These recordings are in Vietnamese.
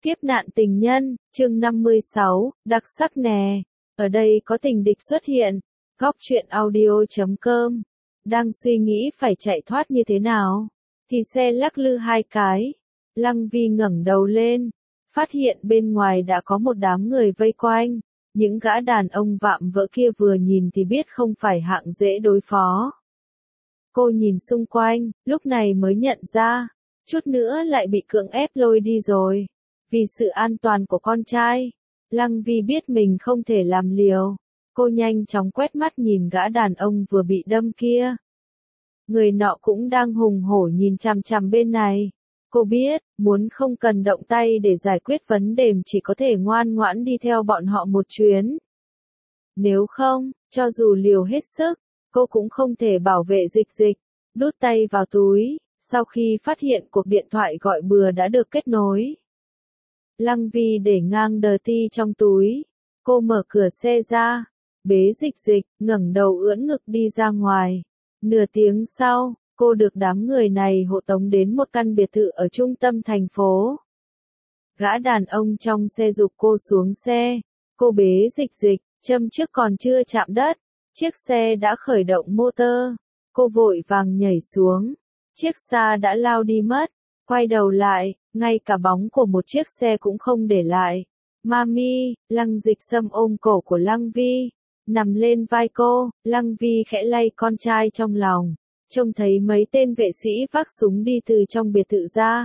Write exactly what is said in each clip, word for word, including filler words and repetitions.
Kiếp nạn tình nhân, chương năm mươi sáu, đặc sắc nè. Ở đây có tình địch xuất hiện. Góc truyện audio chấm com. Đang suy nghĩ phải chạy thoát như thế nào. Thì xe lắc lư hai cái. Lăng Vi ngẩng đầu lên. Phát hiện bên ngoài đã có một đám người vây quanh. Những gã đàn ông vạm vỡ kia vừa nhìn thì biết không phải hạng dễ đối phó. Cô nhìn xung quanh, lúc này mới nhận ra. Chút nữa lại bị cưỡng ép lôi đi rồi. Vì sự an toàn của con trai, Lăng Vi biết mình không thể làm liều. Cô nhanh chóng quét mắt nhìn gã đàn ông vừa bị đâm kia. Người nọ cũng đang hùng hổ nhìn chằm chằm bên này. Cô biết, muốn không cần động tay để giải quyết vấn đề chỉ có thể ngoan ngoãn đi theo bọn họ một chuyến. Nếu không, cho dù liều hết sức, cô cũng không thể bảo vệ Dịch Dịch. Đút tay vào túi, sau khi phát hiện cuộc điện thoại gọi bừa đã được kết nối. Lăng Vi để ngang đờ ti trong túi. Cô mở cửa xe ra. Bế Dịch Dịch, ngẩng đầu ưỡn ngực đi ra ngoài. Nửa tiếng sau, cô được đám người này hộ tống đến một căn biệt thự ở trung tâm thành phố. Gã đàn ông trong xe giục cô xuống xe. Cô bế Dịch Dịch, châm trước còn chưa chạm đất. Chiếc xe đã khởi động motor. Cô vội vàng nhảy xuống. Chiếc xa đã lao đi mất. Quay đầu lại, ngay cả bóng của một chiếc xe cũng không để lại. Mami, Lăng Dịch Sâm ôm cổ của Lăng Vi, nằm lên vai cô. Lăng Vi khẽ lay con trai trong lòng, trông thấy mấy tên vệ sĩ vác súng đi từ trong biệt thự ra.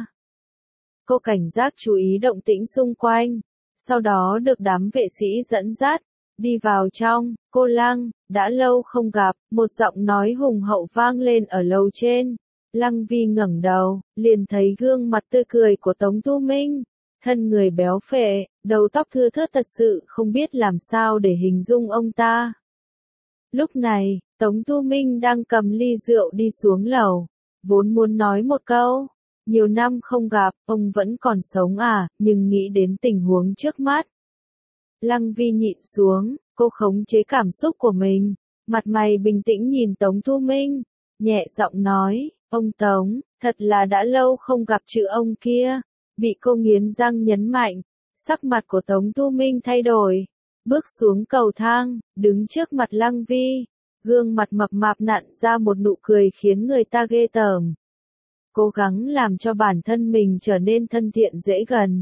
Cô cảnh giác chú ý động tĩnh xung quanh, sau đó được đám vệ sĩ dẫn dắt, đi vào trong. Cô Lăng, đã lâu không gặp, một giọng nói hùng hậu vang lên ở lầu trên. Lăng Vi ngẩng đầu, liền thấy gương mặt tươi cười của Tống Tu Minh. Thân người béo phệ, đầu tóc thưa thớt thật sự không biết làm sao để hình dung ông ta. Lúc này, Tống Tu Minh đang cầm ly rượu đi xuống lầu. Vốn muốn nói một câu, nhiều năm không gặp, ông vẫn còn sống à, nhưng nghĩ đến tình huống trước mắt. Lăng Vi nhịn xuống, cô khống chế cảm xúc của mình, mặt mày bình tĩnh nhìn Tống Tu Minh, nhẹ giọng nói. Ông Tống, thật là đã lâu không gặp chữ ông kia. Bị cô nghiến răng nhấn mạnh, sắc mặt của Tống Tu Minh thay đổi. Bước xuống cầu thang, đứng trước mặt Lăng Vi. Gương mặt mập mạp nặn ra một nụ cười khiến người ta ghê tởm. Cố gắng làm cho bản thân mình trở nên thân thiện dễ gần.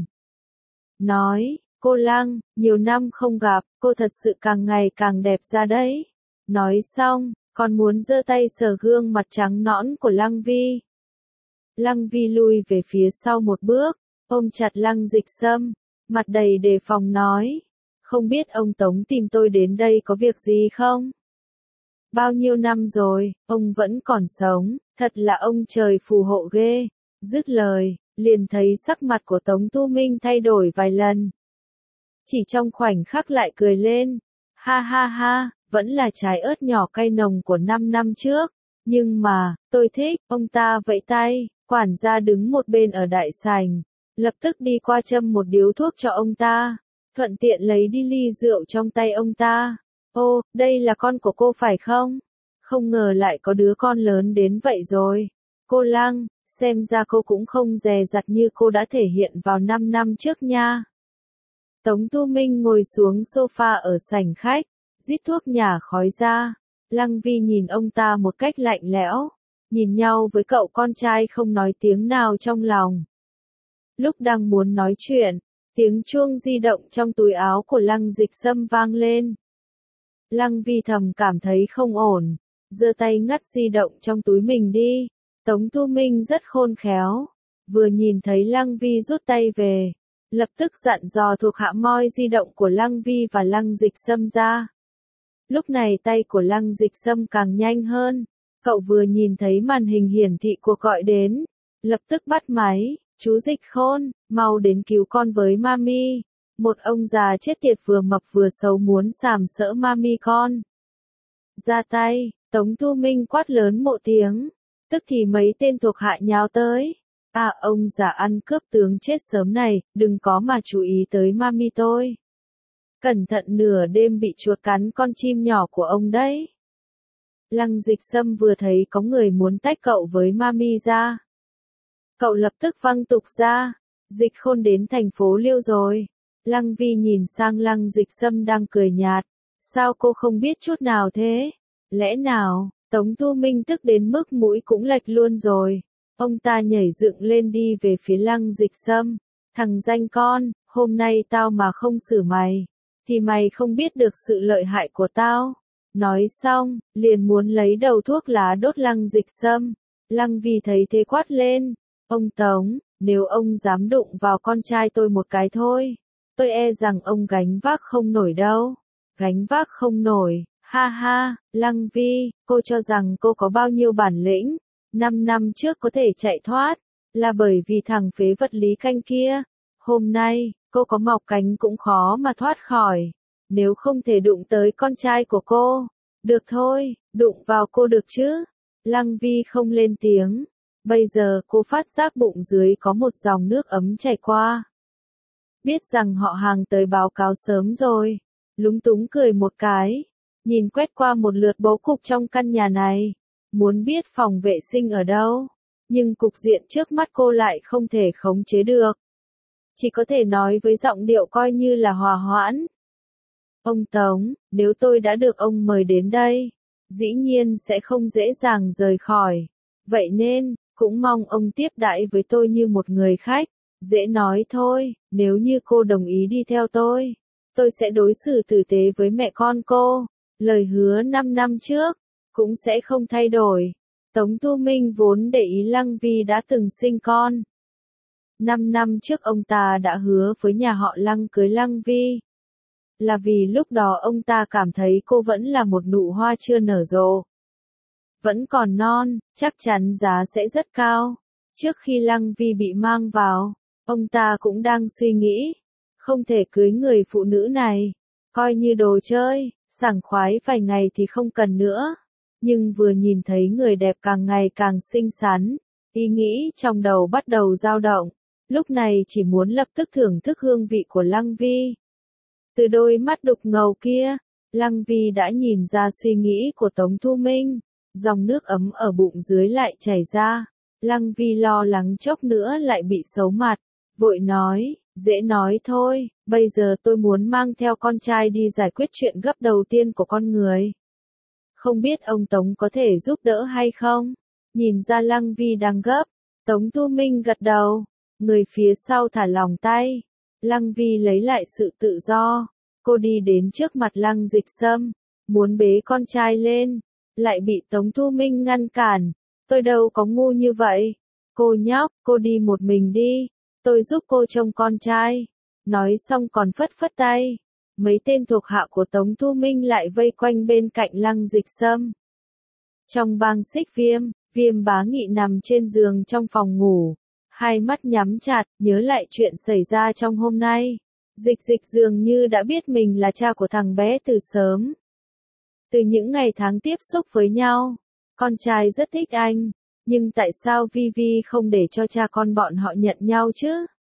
Nói, cô Lăng, nhiều năm không gặp, cô thật sự càng ngày càng đẹp ra đấy. Nói xong, còn muốn giơ tay sờ gương mặt trắng nõn của Lăng Vi. Lăng Vi lui về phía sau một bước, ôm chặt Lăng Dịch Sâm, mặt đầy đề phòng nói. Không biết ông Tống tìm tôi đến đây có việc gì không? Bao nhiêu năm rồi, ông vẫn còn sống, thật là ông trời phù hộ ghê. Dứt lời, liền thấy sắc mặt của Tống Tu Minh thay đổi vài lần. Chỉ trong khoảnh khắc lại cười lên. Ha ha ha. Vẫn là trái ớt nhỏ cay nồng của năm năm trước. Nhưng mà, tôi thích. Ông ta vẫy tay, quản gia đứng một bên ở đại sảnh. Lập tức đi qua châm một điếu thuốc cho ông ta. Thuận tiện lấy đi ly rượu trong tay ông ta. Ô, đây là con của cô phải không? Không ngờ lại có đứa con lớn đến vậy rồi. Cô Lăng, xem ra cô cũng không dè dặt như cô đã thể hiện vào năm năm trước nha. Tống Tu Minh ngồi xuống sofa ở sảnh khách. Rít thuốc nhả khói ra. Lăng Vi nhìn ông ta một cách lạnh lẽo, nhìn nhau với cậu con trai không nói tiếng nào trong lòng. Lúc đang muốn nói chuyện, tiếng chuông di động trong túi áo của Lăng Dịch Sâm vang lên. Lăng Vi thầm cảm thấy không ổn, giơ tay ngắt di động trong túi mình đi. Tống Tu Minh rất khôn khéo, vừa nhìn thấy Lăng Vi rút tay về, lập tức dặn dò thuộc hạ moi di động của Lăng Vi và Lăng Dịch Sâm ra. Lúc này tay của Lăng Dịch Sâm càng nhanh hơn. Cậu vừa nhìn thấy màn hình hiển thị cuộc gọi đến, lập tức bắt máy. Chú Dịch Khôn, mau đến cứu con với Mami. Một ông già chết tiệt vừa mập vừa xấu muốn sàm sỡ Mami con. Ra tay, Tống Tu Minh quát lớn một tiếng. Tức thì mấy tên thuộc hạ nhào tới. À, ông già ăn cướp tướng chết sớm này, đừng có mà chú ý tới Mami tôi. Cẩn thận nửa đêm bị chuột cắn con chim nhỏ của ông đấy. Lăng Dịch Sâm vừa thấy có người muốn tách cậu với Mami ra. Cậu lập tức văng tục ra. Dịch Khôn đến thành phố Liêu rồi. Lăng Vi nhìn sang Lăng Dịch Sâm đang cười nhạt. Sao cô không biết chút nào thế? Lẽ nào, Tống Thu Minh tức đến mức mũi cũng lệch luôn rồi. Ông ta nhảy dựng lên đi về phía Lăng Dịch Sâm. Thằng danh con, hôm nay tao mà không xử mày, thì mày không biết được sự lợi hại của tao. Nói xong, liền muốn lấy đầu thuốc lá đốt Lăng Dịch Sâm. Lăng Vi thấy thế quát lên. Ông Tống, nếu ông dám đụng vào con trai tôi một cái thôi, tôi e rằng ông gánh vác không nổi đâu. Gánh vác không nổi, ha ha, Lăng Vi, cô cho rằng cô có bao nhiêu bản lĩnh, năm năm trước có thể chạy thoát, là bởi vì thằng phế vật Lý Canh kia. Hôm nay, cô có mọc cánh cũng khó mà thoát khỏi, nếu không thể đụng tới con trai của cô. Được thôi, đụng vào cô được chứ. Lăng Vi không lên tiếng, bây giờ cô phát giác bụng dưới có một dòng nước ấm chảy qua. Biết rằng họ hàng tới báo cáo sớm rồi, lúng túng cười một cái, nhìn quét qua một lượt bố cục trong căn nhà này, muốn biết phòng vệ sinh ở đâu, nhưng cục diện trước mắt cô lại không thể khống chế được. Chỉ có thể nói với giọng điệu coi như là hòa hoãn. Ông Tống, nếu tôi đã được ông mời đến đây, dĩ nhiên sẽ không dễ dàng rời khỏi. Vậy nên, cũng mong ông tiếp đãi với tôi như một người khách. Dễ nói thôi, nếu như cô đồng ý đi theo tôi, tôi sẽ đối xử tử tế với mẹ con cô. Lời hứa năm năm trước, cũng sẽ không thay đổi. Tống Thu Minh vốn để ý Lăng Vi đã từng sinh con. Năm năm trước ông ta đã hứa với nhà họ Lăng cưới Lăng Vi. Là vì lúc đó ông ta cảm thấy cô vẫn là một nụ hoa chưa nở rộ. Vẫn còn non, chắc chắn giá sẽ rất cao. Trước khi Lăng Vi bị mang vào, ông ta cũng đang suy nghĩ, không thể cưới người phụ nữ này, coi như đồ chơi, sảng khoái vài ngày thì không cần nữa. Nhưng vừa nhìn thấy người đẹp càng ngày càng xinh xắn, ý nghĩ trong đầu bắt đầu dao động, lúc này chỉ muốn lập tức thưởng thức hương vị của Lăng Vi. Từ đôi mắt đục ngầu kia, Lăng Vi đã nhìn ra suy nghĩ của Tống Thu Minh, dòng nước ấm ở bụng dưới lại chảy ra. Lăng Vi lo lắng chốc nữa lại bị xấu mặt, vội nói, dễ nói thôi, bây giờ tôi muốn mang theo con trai đi giải quyết chuyện gấp đầu tiên của con người. Không biết ông Tống có thể giúp đỡ hay không? Nhìn ra Lăng Vi đang gấp, Tống Thu Minh gật đầu, người phía sau thả lỏng tay. Lăng Vi lấy lại sự tự do, cô đi đến trước mặt Lăng Dịch Sâm, muốn bế con trai lên, lại bị Tống Thu Minh ngăn cản. Tôi đâu có ngu như vậy. Cô nhóc, cô đi một mình đi, tôi giúp cô trông con trai. Nói xong còn phất phất tay. Mấy tên thuộc hạ của Tống Thu Minh lại vây quanh bên cạnh Lăng Dịch Sâm. Trong bang Xích Viêm, Viêm Bá Nghị nằm trên giường trong phòng ngủ, hai mắt nhắm chặt, nhớ lại chuyện xảy ra trong hôm nay. Dịch Dịch dường như đã biết mình là cha của thằng bé từ sớm. Từ những ngày tháng tiếp xúc với nhau, con trai rất thích anh, nhưng tại sao Vi Vi không để cho cha con bọn họ nhận nhau chứ?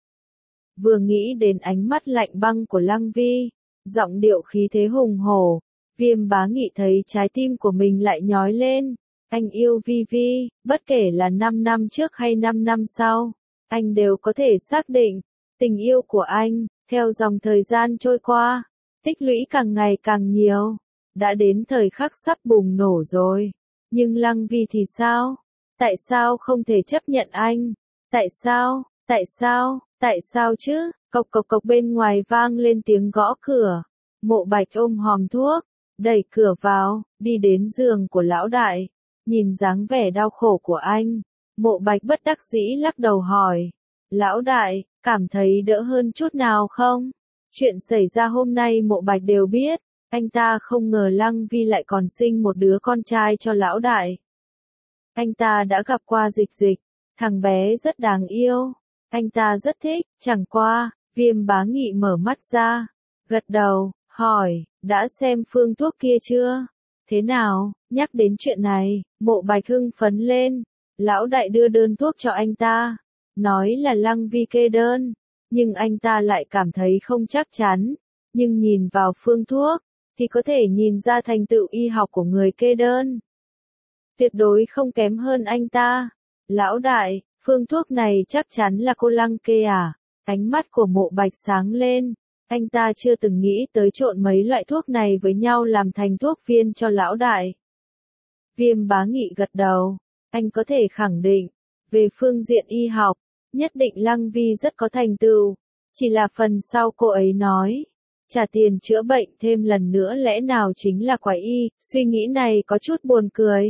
Vừa nghĩ đến ánh mắt lạnh băng của Lăng Vi, giọng điệu khí thế hùng hổ, Viêm Bá Nghị thấy trái tim của mình lại nhói lên. Anh yêu Vi Vi, bất kể là năm năm trước hay năm năm sau, anh đều có thể xác định, tình yêu của anh, theo dòng thời gian trôi qua, tích lũy càng ngày càng nhiều, đã đến thời khắc sắp bùng nổ rồi. Nhưng Lăng Vi thì sao? Tại sao không thể chấp nhận anh? Tại sao? Tại sao? Tại sao chứ? Cộc cộc cộc bên ngoài vang lên tiếng gõ cửa. Mộ Bạch ôm hòm thuốc, đẩy cửa vào, đi đến giường của lão đại. Nhìn dáng vẻ đau khổ của anh, Mộ Bạch bất đắc dĩ lắc đầu hỏi. Lão đại, cảm thấy đỡ hơn chút nào không? Chuyện xảy ra hôm nay Mộ Bạch đều biết. Anh ta không ngờ Lăng Vi lại còn sinh một đứa con trai cho lão đại. Anh ta đã gặp qua Dịch Dịch, thằng bé rất đáng yêu. Anh ta rất thích, chẳng qua, Viêm Bá Nghị mở mắt ra, gật đầu, hỏi, đã xem phương thuốc kia chưa? Thế nào? Nhắc đến chuyện này, Mộ Bạch hưng phấn lên. Lão đại đưa đơn thuốc cho anh ta, nói là Lăng Vi kê đơn, nhưng anh ta lại cảm thấy không chắc chắn. Nhưng nhìn vào phương thuốc, thì có thể nhìn ra thành tựu y học của người kê đơn. Tuyệt đối không kém hơn anh ta. Lão đại, phương thuốc này chắc chắn là cô Lăng kê à? Ánh mắt của Mộ Bạch sáng lên, anh ta chưa từng nghĩ tới trộn mấy loại thuốc này với nhau làm thành thuốc viên cho lão đại. Viêm Bá Nghị gật đầu, anh có thể khẳng định, về phương diện y học, nhất định Lăng Vi rất có thành tựu, chỉ là phần sau cô ấy nói, trả tiền chữa bệnh thêm lần nữa lẽ nào chính là quái y, suy nghĩ này có chút buồn cười.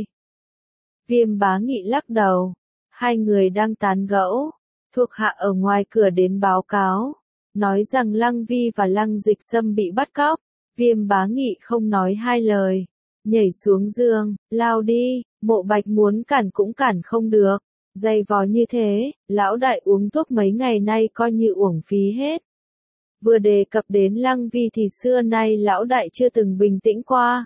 Viêm Bá Nghị lắc đầu, hai người đang tán gẫu, thuộc hạ ở ngoài cửa đến báo cáo, nói rằng Lăng Vi và Lăng Dịch Sâm bị bắt cóc, Viêm Bá Nghị không nói hai lời, nhảy xuống giường, lao đi, Mộ Bạch muốn cản cũng cản không được, dày vò như thế, lão đại uống thuốc mấy ngày nay coi như uổng phí hết. Vừa đề cập đến Lăng Vi thì xưa nay lão đại chưa từng bình tĩnh qua.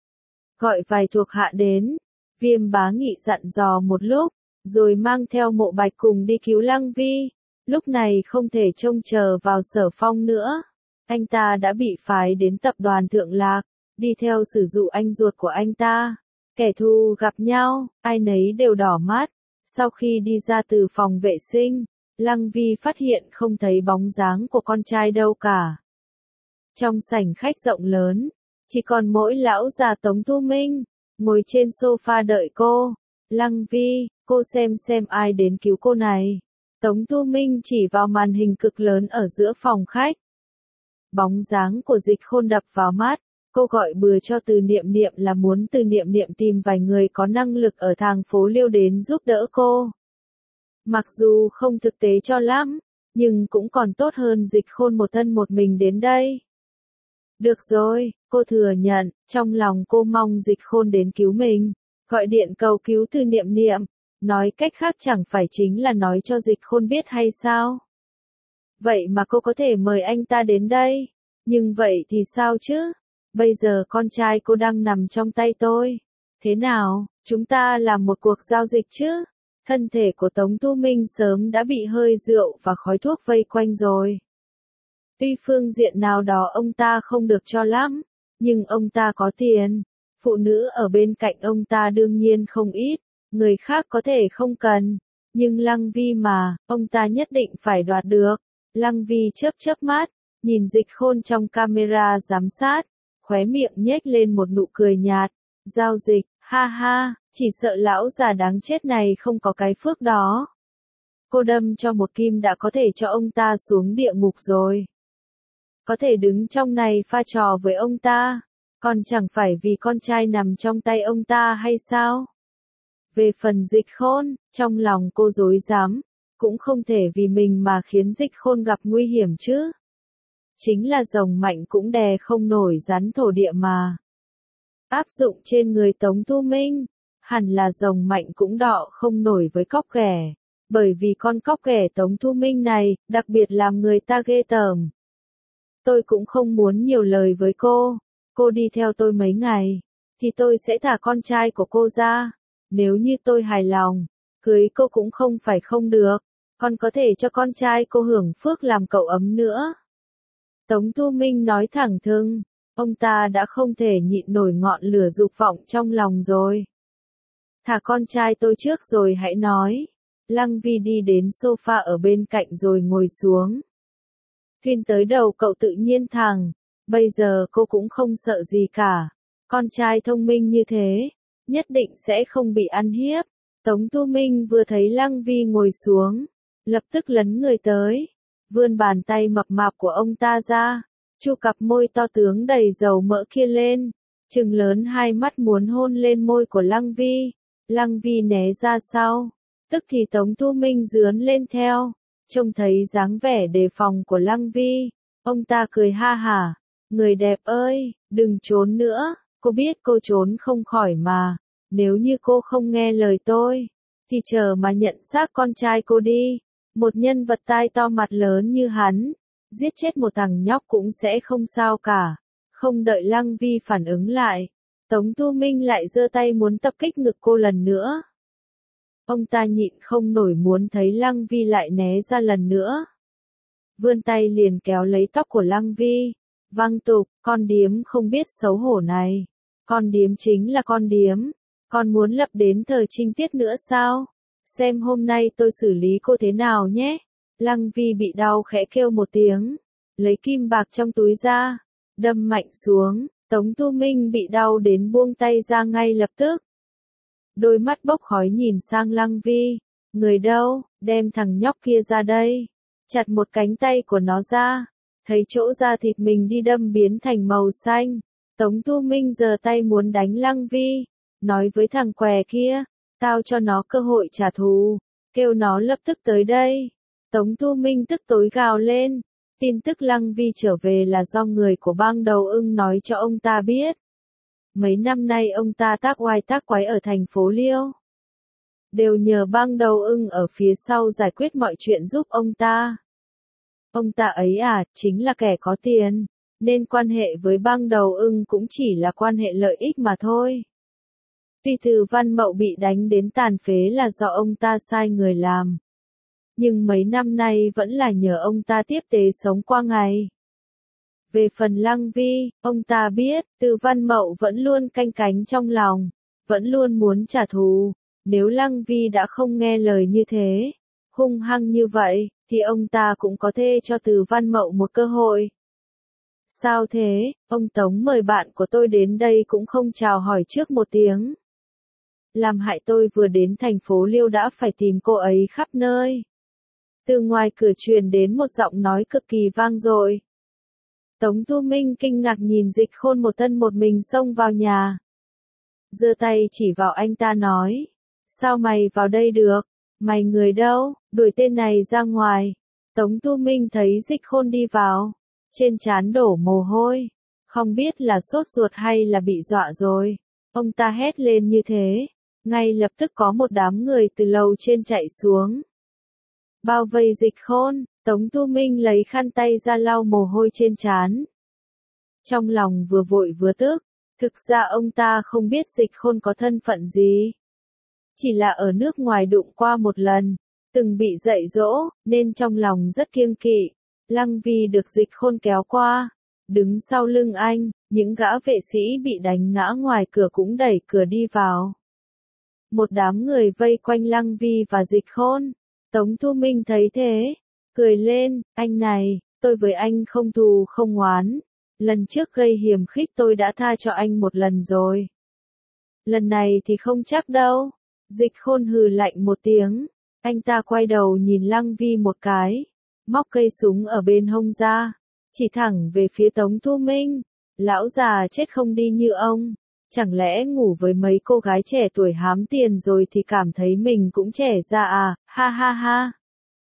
Gọi vài thuộc hạ đến, Viêm Bá Nghị dặn dò một lúc, rồi mang theo Mộ Bạch cùng đi cứu Lăng Vi. Lúc này không thể trông chờ vào Sở Phong nữa. Anh ta đã bị phái đến tập đoàn Thượng Lạc, đi theo sử dụng anh ruột của anh ta. Kẻ thù gặp nhau, ai nấy đều đỏ mắt. Sau khi đi ra từ phòng vệ sinh, Lăng Vi phát hiện không thấy bóng dáng của con trai đâu cả. Trong sảnh khách rộng lớn, chỉ còn mỗi lão già Tống Thu Minh, ngồi trên sofa đợi cô. Lăng Vi, cô xem xem ai đến cứu cô này. Tống Thu Minh chỉ vào màn hình cực lớn ở giữa phòng khách. Bóng dáng của Dịch Khôn đập vào mắt, cô gọi bừa cho Từ Niệm Niệm là muốn Từ Niệm Niệm tìm vài người có năng lực ở thành phố Liêu đến giúp đỡ cô. Mặc dù không thực tế cho lắm, nhưng cũng còn tốt hơn Dịch Khôn một thân một mình đến đây. Được rồi, cô thừa nhận, trong lòng cô mong Dịch Khôn đến cứu mình, gọi điện cầu cứu Từ Niệm Niệm, nói cách khác chẳng phải chính là nói cho Dịch Khôn biết hay sao? Vậy mà cô có thể mời anh ta đến đây, nhưng vậy thì sao chứ? Bây giờ con trai cô đang nằm trong tay tôi. Thế nào, chúng ta làm một cuộc giao dịch chứ? Thân thể của Tống Thu Minh sớm đã bị hơi rượu và khói thuốc vây quanh rồi. Tuy phương diện nào đó ông ta không được cho lắm, nhưng ông ta có tiền. Phụ nữ ở bên cạnh ông ta đương nhiên không ít, người khác có thể không cần. Nhưng Lăng Vi mà, ông ta nhất định phải đoạt được. Lăng Vi chớp chớp mắt, nhìn Dịch Khôn trong camera giám sát, khóe miệng nhếch lên một nụ cười nhạt. Giao dịch, ha ha, chỉ sợ lão già đáng chết này không có cái phước đó. Cô đâm cho một kim đã có thể cho ông ta xuống địa ngục rồi. Có thể đứng trong này pha trò với ông ta, còn chẳng phải vì con trai nằm trong tay ông ta hay sao? Về phần Dịch Khôn, trong lòng cô rối rắm, cũng không thể vì mình mà khiến Dịch Khôn gặp nguy hiểm chứ. Chính là rồng mạnh cũng đè không nổi rắn thổ địa mà. Áp dụng trên người Tống Thu Minh, hẳn là rồng mạnh cũng đọ không nổi với cóc ghẻ, bởi vì con cóc ghẻ Tống Thu Minh này, đặc biệt làm người ta ghê tởm. Tôi cũng không muốn nhiều lời với cô, cô đi theo tôi mấy ngày, thì tôi sẽ thả con trai của cô ra. Nếu như tôi hài lòng, cưới cô cũng không phải không được, còn có thể cho con trai cô hưởng phước làm cậu ấm nữa. Tống Thu Minh nói thẳng thừng, ông ta đã không thể nhịn nổi ngọn lửa dục vọng trong lòng rồi. Thả con trai tôi trước rồi hãy nói. Lăng Vi đi đến sofa ở bên cạnh rồi ngồi xuống. Thuyên tới đầu cậu tự nhiên thẳng, bây giờ cô cũng không sợ gì cả. Con trai thông minh như thế, nhất định sẽ không bị ăn hiếp. Tống Thu Minh vừa thấy Lăng Vi ngồi xuống, lập tức lấn người tới, vươn bàn tay mập mạp của ông ta ra, chu cặp môi to tướng đầy dầu mỡ kia lên, trừng lớn hai mắt muốn hôn lên môi của Lăng Vi. Lăng Vi né ra sau, tức thì Tống Thu Minh dướn lên theo, trông thấy dáng vẻ đề phòng của Lăng Vi, ông ta cười ha hả, người đẹp ơi, đừng trốn nữa, cô biết cô trốn không khỏi mà, nếu như cô không nghe lời tôi, thì chờ mà nhận xác con trai cô đi, một nhân vật tai to mặt lớn như hắn, giết chết một thằng nhóc cũng sẽ không sao cả. Không đợi Lăng Vi phản ứng lại, Tống Thu Minh lại giơ tay muốn tập kích ngực cô lần nữa. Ông ta nhịn không nổi muốn thấy Lăng Vi lại né ra lần nữa. Vươn tay liền kéo lấy tóc của Lăng Vi, văng tục, con điếm không biết xấu hổ này. Con điếm chính là con điếm, con muốn lập đến thời trinh tiết nữa sao? Xem hôm nay tôi xử lý cô thế nào nhé. Lăng Vi bị đau khẽ kêu một tiếng, lấy kim bạc trong túi ra, đâm mạnh xuống, Tống Tu Minh bị đau đến buông tay ra ngay lập tức. Đôi mắt bốc khói nhìn sang Lăng Vi, người đâu, đem thằng nhóc kia ra đây, chặt một cánh tay của nó ra, thấy chỗ da thịt mình đi đâm biến thành màu xanh. Tống Tu Minh giơ tay muốn đánh Lăng Vi, nói với thằng què kia, tao cho nó cơ hội trả thù, kêu nó lập tức tới đây. Tống Tu Minh tức tối gào lên, tin tức Lăng Vi trở về là do người của bang Đầu Ưng nói cho ông ta biết. Mấy năm nay ông ta tác oai tác quái ở thành phố Liêu, đều nhờ bang Đầu Ưng ở phía sau giải quyết mọi chuyện giúp ông ta. Ông ta ấy à, chính là kẻ có tiền, nên quan hệ với bang Đầu Ưng cũng chỉ là quan hệ lợi ích mà thôi. Tuy Từ Văn Mậu bị đánh đến tàn phế là do ông ta sai người làm, nhưng mấy năm nay vẫn là nhờ ông ta tiếp tế sống qua ngày. Về phần Lăng Vi, ông ta biết, Từ Văn Mậu vẫn luôn canh cánh trong lòng, vẫn luôn muốn trả thù. Nếu Lăng Vi đã không nghe lời như thế, hung hăng như vậy, thì ông ta cũng có thể cho Từ Văn Mậu một cơ hội. Sao thế, ông Tống mời bạn của tôi đến đây cũng không chào hỏi trước một tiếng. Làm hại tôi vừa đến thành phố Liêu đã phải tìm cô ấy khắp nơi. Từ ngoài cửa truyền đến một giọng nói cực kỳ vang dội. Tống Tu Minh kinh ngạc nhìn Dịch Khôn một thân một mình xông vào nhà, giơ tay chỉ vào anh ta nói, sao mày vào đây được, mày người đâu, đuổi tên này ra ngoài. Tống Tu Minh thấy Dịch Khôn đi vào, trên trán đổ mồ hôi, không biết là sốt ruột hay là bị dọa rồi. Ông ta hét lên như thế, ngay lập tức có một đám người từ lầu trên chạy xuống, bao vây Dịch Khôn. Tống Tu Minh lấy khăn tay ra lau mồ hôi trên trán. Trong lòng vừa vội vừa tức, thực ra ông ta không biết Dịch Khôn có thân phận gì. Chỉ là ở nước ngoài đụng qua một lần, từng bị dạy dỗ, nên trong lòng rất kiêng kỵ. Lăng Vi được Dịch Khôn kéo qua, đứng sau lưng anh, những gã vệ sĩ bị đánh ngã ngoài cửa cũng đẩy cửa đi vào. Một đám người vây quanh Lăng Vi và Dịch Khôn. Tống Tu Minh thấy thế, cười lên, anh này, tôi với anh không thù không oán. Lần trước gây hiềm khích tôi đã tha cho anh một lần rồi. Lần này thì không chắc đâu. Dịch Khôn hừ lạnh một tiếng. Anh ta quay đầu nhìn Lăng Vi một cái, móc cây súng ở bên hông ra, chỉ thẳng về phía Tống Tu Minh. Lão già chết không đi như ông, chẳng lẽ ngủ với mấy cô gái trẻ tuổi hám tiền rồi thì cảm thấy mình cũng trẻ ra à, ha ha ha.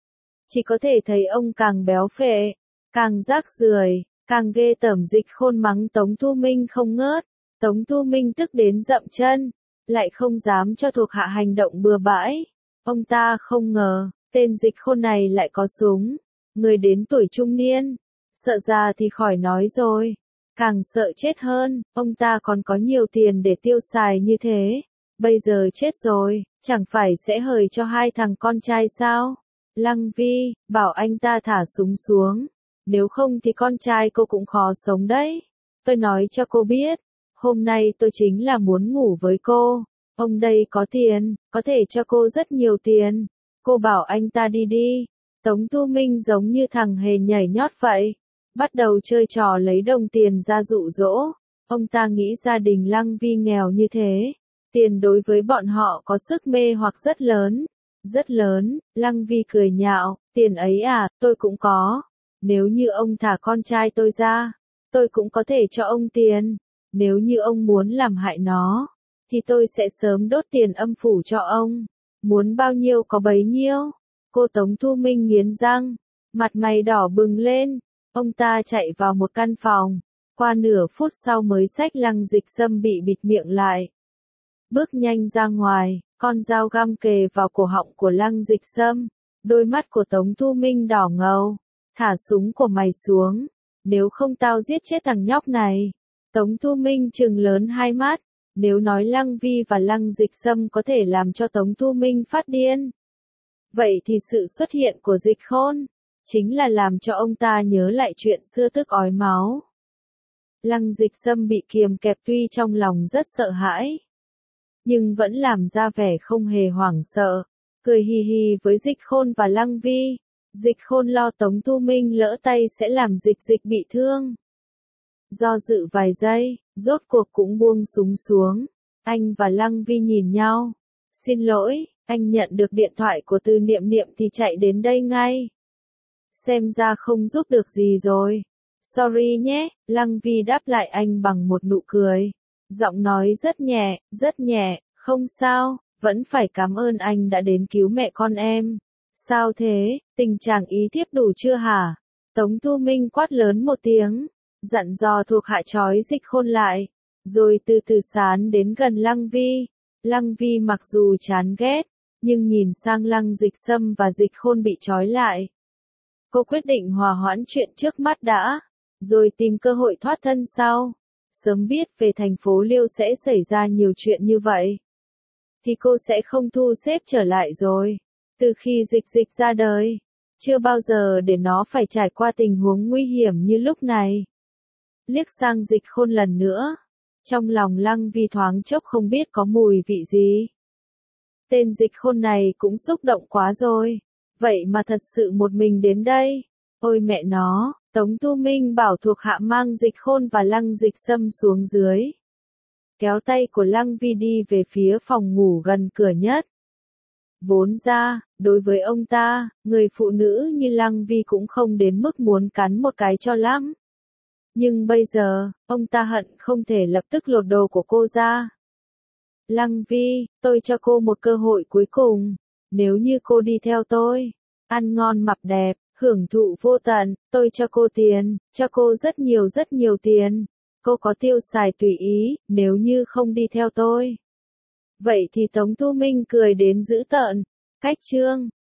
Chỉ có thể thấy ông càng béo phệ, càng rác rưởi, càng ghê tởm. Dịch Khôn mắng Tống Tu Minh không ngớt. Tống Tu Minh tức đến dậm chân, lại không dám cho thuộc hạ hành động bừa bãi. Ông ta không ngờ, tên Dịch Khôn này lại có súng. Người đến tuổi trung niên, sợ già thì khỏi nói rồi, càng sợ chết hơn. Ông ta còn có nhiều tiền để tiêu xài như thế, bây giờ chết rồi, chẳng phải sẽ hời cho hai thằng con trai sao? Lăng Vi, bảo anh ta thả súng xuống, nếu không thì con trai cô cũng khó sống đấy. Tôi nói cho cô biết, hôm nay tôi chính là muốn ngủ với cô. Ông đây có tiền, có thể cho cô rất nhiều tiền. Cô bảo anh ta đi đi. Tống Tu Minh giống như thằng hề nhảy nhót vậy, bắt đầu chơi trò lấy đồng tiền ra dụ dỗ. Ông ta nghĩ gia đình Lăng Vi nghèo như thế, tiền đối với bọn họ có sức mê hoặc rất lớn. Rất lớn. Lăng Vi cười nhạo, tiền ấy à, tôi cũng có. Nếu như ông thả con trai tôi ra, tôi cũng có thể cho ông tiền. Nếu như ông muốn làm hại nó, thì tôi sẽ sớm đốt tiền âm phủ cho ông. Muốn bao nhiêu có bấy nhiêu. Cô Tống Thu Minh nghiến răng, mặt mày đỏ bừng lên. Ông ta chạy vào một căn phòng, qua nửa phút sau mới xách Lăng Dịch Sâm bị bịt miệng lại. Bước nhanh ra ngoài, con dao găm kề vào cổ họng của Lăng Dịch Sâm. Đôi mắt của Tống Thu Minh đỏ ngầu. Thả súng của mày xuống, nếu không tao giết chết thằng nhóc này. Tống Thu Minh trừng lớn hai mắt. Nếu nói Lăng Vi và Lăng Dịch Sâm có thể làm cho Tống Thu Minh phát điên, vậy thì sự xuất hiện của Dịch Khôn chính là làm cho ông ta nhớ lại chuyện xưa tức ói máu. Lăng Dịch Sâm bị kiềm kẹp, tuy trong lòng rất sợ hãi, nhưng vẫn làm ra vẻ không hề hoảng sợ, cười hì hì với Dịch Khôn và Lăng Vi. Dịch Khôn lo Tống Tu Minh lỡ tay sẽ làm Dịch Dịch bị thương. Do dự vài giây, rốt cuộc cũng buông súng xuống. Anh và Lăng Vi nhìn nhau. Xin lỗi, anh nhận được điện thoại của Từ Niệm Niệm thì chạy đến đây ngay. Xem ra không giúp được gì rồi. Sorry nhé, Lăng Vi đáp lại anh bằng một nụ cười. Giọng nói rất nhẹ, rất nhẹ, không sao, vẫn phải cảm ơn anh đã đến cứu mẹ con em. Sao thế, tình trạng ý thiếp đủ chưa hả? Tống Tu Minh quát lớn một tiếng, dặn dò thuộc hạ trói Dịch Khôn lại, rồi từ từ sán đến gần Lăng Vi. Lăng Vi mặc dù chán ghét, nhưng nhìn sang Lăng Dịch Sâm và Dịch Khôn bị trói lại. Cô quyết định hòa hoãn chuyện trước mắt đã, rồi tìm cơ hội thoát thân sau. Sớm biết về thành phố Liêu sẽ xảy ra nhiều chuyện như vậy, thì cô sẽ không thu xếp trở lại rồi. Từ khi Dịch Dịch ra đời, chưa bao giờ để nó phải trải qua tình huống nguy hiểm như lúc này. Liếc sang Dịch Khôn lần nữa, trong lòng Lăng Vi thoáng chốc không biết có mùi vị gì. Tên Dịch Khôn này cũng xúc động quá rồi, vậy mà thật sự một mình đến đây. Ôi mẹ nó, Tống Tu Minh bảo thuộc hạ mang Dịch Khôn và Lăng Dịch Sâm xuống dưới. Kéo tay của Lăng Vi đi về phía phòng ngủ gần cửa nhất. Vốn ra, đối với ông ta, người phụ nữ như Lăng Vi cũng không đến mức muốn cắn một cái cho lắm. Nhưng bây giờ, ông ta hận không thể lập tức lột đồ của cô ra. Lăng Vi, tôi cho cô một cơ hội cuối cùng. Nếu như cô đi theo tôi, ăn ngon mặc đẹp, hưởng thụ vô tận, tôi cho cô tiền, cho cô rất nhiều rất nhiều tiền. Cô có tiêu xài tùy ý, nếu như không đi theo tôi. Vậy thì Tống Tu Minh cười đến dữ tợn. Cách chương